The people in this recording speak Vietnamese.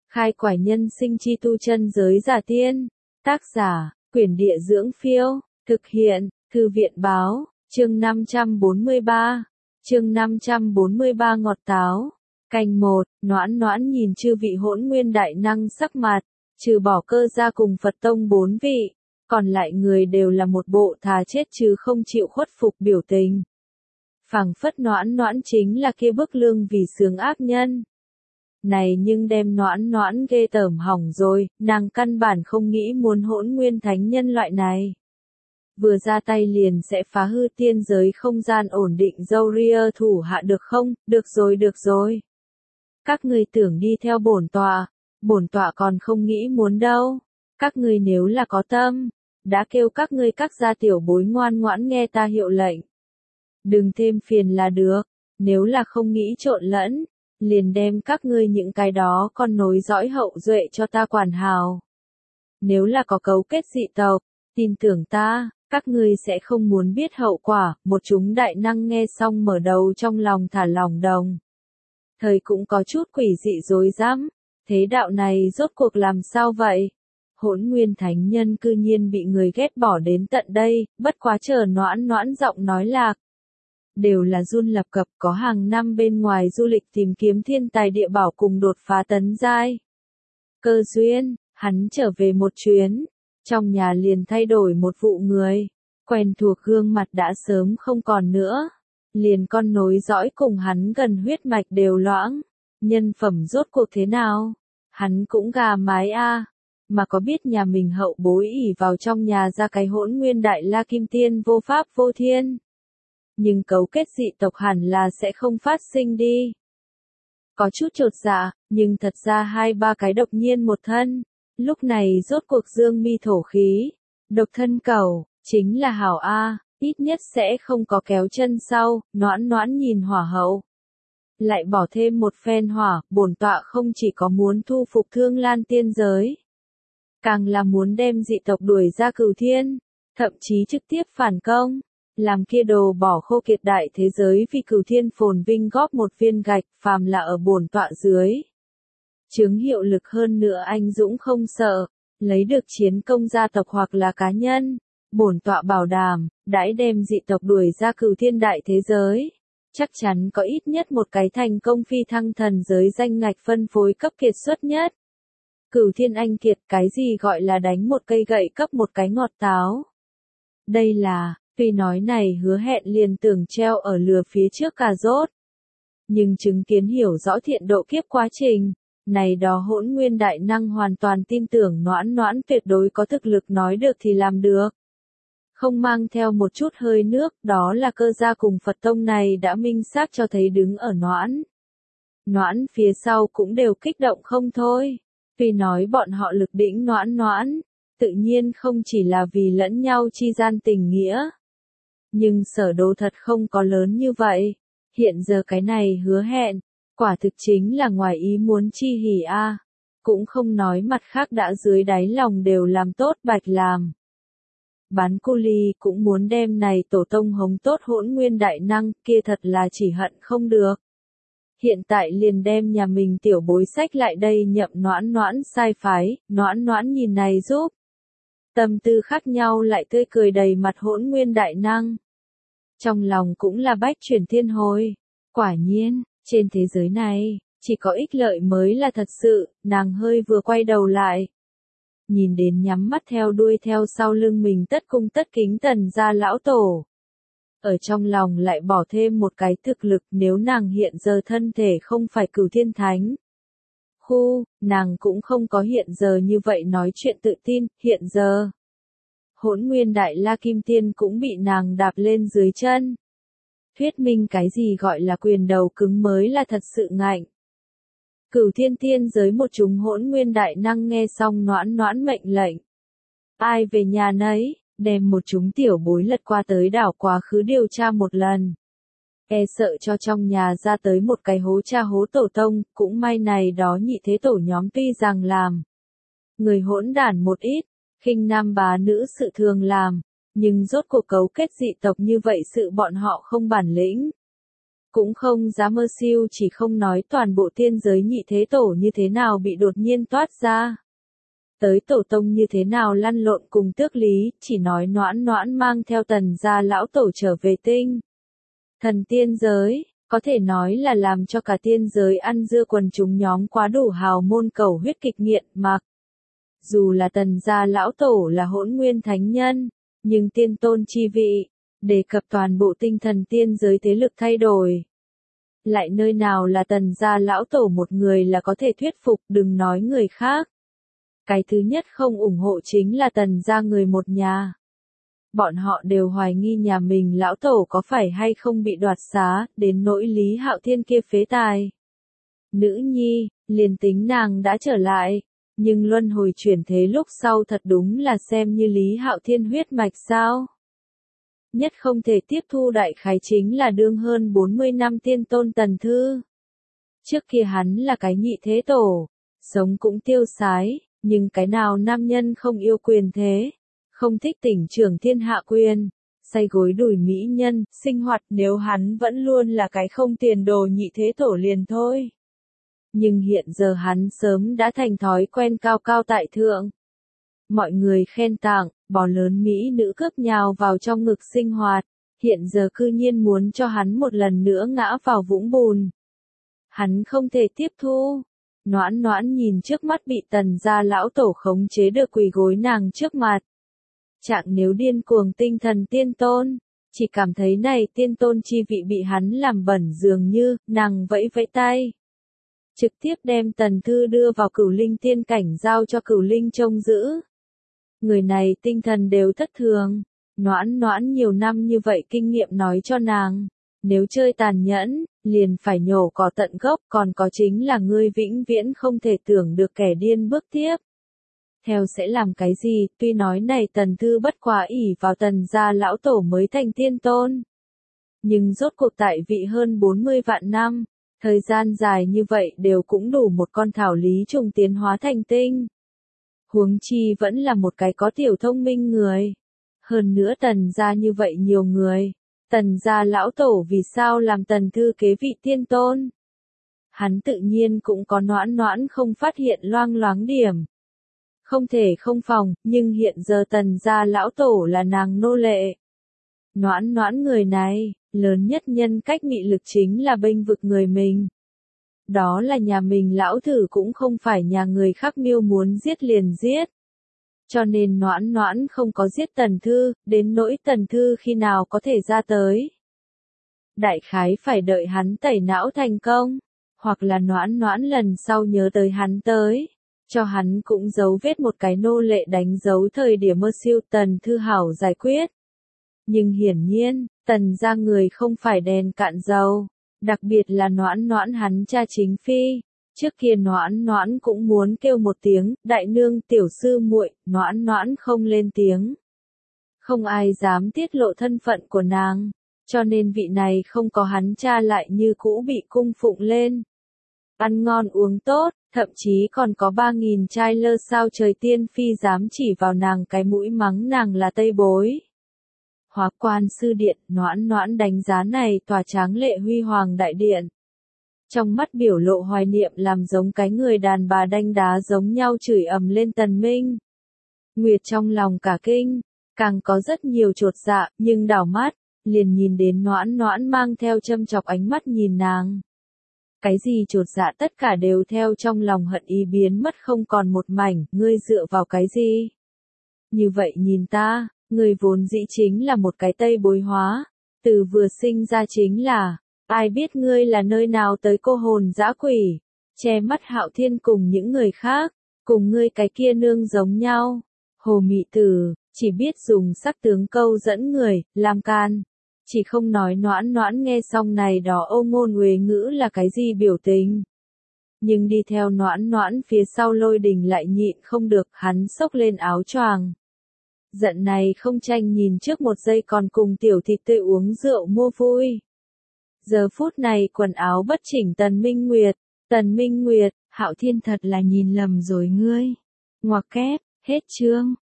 Khai quải nhân sinh chi tu chân giới giả tiên. Tác giả, Quyển Địa Dưỡng Phiêu. Thực hiện, Thư viện Báo. Chương 543. Chương 543 ngọt táo. Canh 1, Noãn Noãn nhìn chư vị hỗn nguyên đại năng sắc mặt, trừ bỏ Cơ Gia cùng Phật Tông 4 vị, còn lại người đều là một bộ thà chết chứ không chịu khuất phục biểu tình. Phảng phất Noãn Noãn chính là kia bức lương vì sướng ác nhân. Này nhưng đem Noãn Noãn ghê tởm hỏng rồi, nàng căn bản không nghĩ muốn hỗn nguyên thánh nhân loại này. Vừa ra tay liền sẽ phá hư tiên giới không gian ổn định dâu ria thủ hạ được không? Được rồi. Các ngươi tưởng đi theo bổn tọa còn không nghĩ muốn đâu. Các ngươi nếu là có tâm, đã kêu các ngươi các gia tiểu bối ngoan ngoãn nghe ta hiệu lệnh. Đừng thêm phiền là được, nếu là không nghĩ trộn lẫn, liền đem các ngươi những cái đó con nối dõi hậu duệ cho ta quản hào. Nếu là có cấu kết dị tộc, tin tưởng ta, các ngươi sẽ không muốn biết hậu quả. Một chúng đại năng nghe xong mở đầu trong lòng thả lỏng đồng. Thời cũng có chút quỷ dị rối rắm, thế đạo này rốt cuộc làm sao vậy? Hỗn nguyên thánh nhân cư nhiên bị người ghét bỏ đến tận đây, bất quá chờ Noãn Noãn giọng nói lạc. Đều là run lập cập có hàng năm bên ngoài du lịch tìm kiếm thiên tài địa bảo cùng đột phá tấn giai. Cơ duyên, hắn trở về một chuyến, trong nhà liền thay đổi một vụ người, quen thuộc gương mặt đã sớm không còn nữa. Liền con nối dõi cùng hắn gần huyết mạch đều loãng, nhân phẩm rốt cuộc thế nào? Hắn cũng gà mái a, mà có biết nhà mình hậu bối ỷ vào trong nhà ra cái hỗn nguyên đại la kim tiên vô pháp vô thiên. Nhưng cấu kết dị tộc hẳn là sẽ không phát sinh đi. Có chút chột dạ, nhưng thật ra 2-3 cái độc nhiên một thân, lúc này rốt cuộc dương mi thổ khí, độc thân cầu, chính là hảo a. Ít nhất sẽ không có kéo chân sau. Noãn Noãn nhìn hỏa hậu, lại bỏ thêm một phen hỏa. Bổn tọa không chỉ có muốn thu phục Thương Lan tiên giới, càng là muốn đem dị tộc đuổi ra Cửu Thiên, thậm chí trực tiếp phản công, làm kia đồ bỏ khô kiệt đại thế giới vì Cửu Thiên phồn vinh góp một viên gạch. Phàm là ở bổn tọa dưới chứng hiệu lực hơn nữa anh dũng không sợ, lấy được chiến công gia tộc hoặc là cá nhân. Bổn tọa bảo đảm, đãi đem dị tộc đuổi ra Cửu Thiên đại thế giới, chắc chắn có ít nhất một cái thành công phi thăng thần giới danh ngạch phân phối cấp kiệt xuất nhất. Cửu Thiên anh kiệt, cái gì gọi là đánh một cây gậy cấp một cái ngọt táo? Đây là, tuy nói này hứa hẹn liền tưởng treo ở lừa phía trước cà rốt. Nhưng chứng kiến hiểu rõ thiện độ kiếp quá trình, này đó hỗn nguyên đại năng hoàn toàn tin tưởng Noãn Noãn tuyệt đối có thực lực nói được thì làm được. Không mang theo một chút hơi nước, đó là Cơ Gia cùng Phật Tông này đã minh xác cho thấy đứng ở Noãn Noãn phía sau cũng đều kích động không thôi. Tuy nói bọn họ lực đỉnh Noãn Noãn, tự nhiên không chỉ là vì lẫn nhau chi gian tình nghĩa. Nhưng sở đồ thật không có lớn như vậy. Hiện giờ cái này hứa hẹn, quả thực chính là ngoài ý muốn chi hỉ a. Cũng không nói mặt khác đã dưới đáy lòng đều làm tốt bạch làm. Bán cô ly cũng muốn đem này tổ tông hống tốt hỗn nguyên đại năng, kia thật là chỉ hận không được. Hiện tại liền đem nhà mình tiểu bối sách lại đây nhậm Noãn Noãn sai phái. Noãn Noãn nhìn này giúp. Tâm tư khác nhau lại tươi cười đầy mặt hỗn nguyên đại năng. Trong lòng cũng là bách chuyển thiên hồi. Quả nhiên, trên thế giới này, chỉ có ích lợi mới là thật sự. Nàng hơi vừa quay đầu lại, nhìn đến nhắm mắt theo đuôi theo sau lưng mình tất cung tất kính Tần gia lão tổ. Ở trong lòng lại bỏ thêm một cái thực lực, nếu nàng hiện giờ thân thể không phải Cửu Thiên Thánh. Nàng cũng không có hiện giờ như vậy nói chuyện tự tin. Hiện giờ, hỗn nguyên đại la kim tiên cũng bị nàng đạp lên dưới chân. Thuyết minh cái gì gọi là quyền đầu cứng mới là thật sự ngạnh. Cửu Thiên tiên giới một chúng hỗn nguyên đại năng nghe xong Noãn Noãn mệnh lệnh. Ai về nhà nấy, đem một chúng tiểu bối lật qua tới đảo quá khứ điều tra một lần. E sợ cho trong nhà ra tới một cái hố cha hố tổ tông. Cũng may này đó nhị thế tổ nhóm tuy rằng làm người hỗn đản một ít, khinh nam bá nữ sự thường làm, nhưng rốt cuộc cấu kết dị tộc như vậy sự bọn họ không bản lĩnh. cũng không dám mơ siêu, chỉ không nói toàn bộ tiên giới nhị thế tổ như thế nào bị đột nhiên toát ra. Tới tổ tông như thế nào lăn lộn cùng tước lý, chỉ nói Noãn Noãn mang theo Tần gia lão tổ trở về tinh thần tiên giới, có thể nói là làm cho cả tiên giới ăn dưa quần chúng nhóm quá đủ hào môn cầu huyết kịch nghiện mặc. Dù là Tần gia lão tổ là hỗn nguyên thánh nhân, nhưng tiên tôn chi vị, đề cập toàn bộ tinh thần tiên giới thế lực thay đổi. Lại nơi nào là Tần gia lão tổ một người là có thể thuyết phục, đừng nói người khác. Cái thứ nhất không ủng hộ chính là Tần gia người một nhà. Bọn họ đều hoài nghi nhà mình lão tổ có phải hay không bị đoạt xá, đến nỗi Lý Hạo Thiên kia phế tài. Nữ nhi, liền tính nàng đã trở lại, nhưng luân hồi chuyển thế lúc sau thật đúng là xem như Lý Hạo Thiên huyết mạch sao. Nhất không thể tiếp thu đại khái chính là đương hơn 40 năm tiên tôn Tần Thư. Trước kia hắn là cái nhị thế tổ, sống cũng tiêu sái, nhưng cái nào nam nhân không yêu quyền thế, không thích tỉnh trưởng thiên hạ quyền, say gối đuổi mỹ nhân, sinh hoạt nếu hắn vẫn luôn là cái không tiền đồ nhị thế tổ liền thôi. Nhưng hiện giờ hắn sớm đã thành thói quen cao cao tại thượng. Mọi người khen tặng, bò lớn mỹ nữ cướp nhào vào trong ngực sinh hoạt, hiện giờ cư nhiên muốn cho hắn một lần nữa ngã vào vũng bùn. Hắn không thể tiếp thu. Noãn Noãn nhìn trước mắt bị Tần gia lão tổ khống chế được quỳ gối nàng trước mặt. Trạng nếu điên cuồng tinh thần tiên tôn, chỉ cảm thấy này tiên tôn chi vị bị hắn làm bẩn dường như, nàng vẫy vẫy tay. Trực tiếp đem Tần Thư đưa vào Cửu Linh tiên cảnh giao cho Cửu Linh trông giữ. Người này tinh thần đều thất thường, Noãn Noãn nhiều năm như vậy kinh nghiệm nói cho nàng, nếu chơi tàn nhẫn, liền phải nhổ cỏ tận gốc, còn có chính là ngươi vĩnh viễn không thể tưởng được kẻ điên bước tiếp. Theo sẽ làm cái gì, tuy nói này Tần Thư bất quá ỷ vào Tần gia lão tổ mới thành tiên tôn. Nhưng rốt cuộc tại vị hơn 40 vạn năm, thời gian dài như vậy đều cũng đủ một con thảo lý trùng tiến hóa thành tinh. Huống chi vẫn là một cái có tiểu thông minh người. Hơn nữa Tần gia như vậy nhiều người. Tần gia lão tổ vì sao làm Tần Thư kế vị tiên tôn? Hắn tự nhiên cũng có Noãn Noãn không phát hiện loang loáng điểm. Không thể không phòng, nhưng hiện giờ Tần gia lão tổ là nàng nô lệ. Noãn Noãn người này, lớn nhất nhân cách mị lực chính là bênh vực người mình. Đó là nhà mình lão thử cũng không phải nhà người khác miêu muốn giết liền giết. Cho nên Noãn Noãn không có giết Tần Thư, đến nỗi Tần Thư khi nào có thể ra tới. Đại khái phải đợi hắn tẩy não thành công, hoặc là Noãn Noãn lần sau nhớ tới hắn tới, cho hắn cũng giấu vết một cái nô lệ đánh dấu thời điểm mơ siêu Tần Thư hảo giải quyết. Nhưng hiển nhiên, Tần gia người không phải đèn cạn dầu, đặc biệt là Noãn Noãn hắn cha chính phi. Trước kia Noãn Noãn cũng muốn kêu một tiếng, đại nương tiểu sư muội, Noãn Noãn không lên tiếng. Không ai dám tiết lộ thân phận của nàng, cho nên vị này không có hắn cha lại như cũ bị cung phụng lên. Ăn ngon uống tốt, thậm chí còn có 3.000 trai lơ sao trời tiên phi dám chỉ vào nàng cái mũi mắng nàng là tây bối. Hóa Quan sư điện, Noãn Noãn đánh giá này tòa tráng lệ huy hoàng đại điện. Trong mắt biểu lộ hoài niệm làm giống cái người đàn bà đanh đá giống nhau chửi ầm lên Tần Minh. Nguyệt trong lòng cả kinh, càng có rất nhiều chột dạ, nhưng đảo mắt, liền nhìn đến Noãn Noãn mang theo châm chọc ánh mắt nhìn nàng. Cái gì chột dạ tất cả đều theo trong lòng hận ý biến mất không còn một mảnh, ngươi dựa vào cái gì? Như vậy nhìn ta, ngươi vốn dĩ chính là một cái tây bối hóa, từ vừa sinh ra chính là, ai biết ngươi là nơi nào tới cô hồn dã quỷ, che mắt Hạo Thiên cùng những người khác, cùng ngươi cái kia nương giống nhau. Hồ Mị Tử, chỉ biết dùng sắc tướng câu dẫn người, làm can. Chỉ không nói Noãn Noãn nghe xong này đó ô ngôn uế ngữ là cái gì biểu tình. Nhưng đi theo Noãn Noãn phía sau Lôi Đình lại nhịn không được, hắn xốc lên áo choàng. Giận này không tranh nhìn trước một giây còn cùng tiểu thịt tươi uống rượu mua vui. Giờ phút này quần áo bất chỉnh Tần Minh Nguyệt, Hạo Thiên thật là nhìn lầm rồi ngươi. Ngoặc kép, hết chương.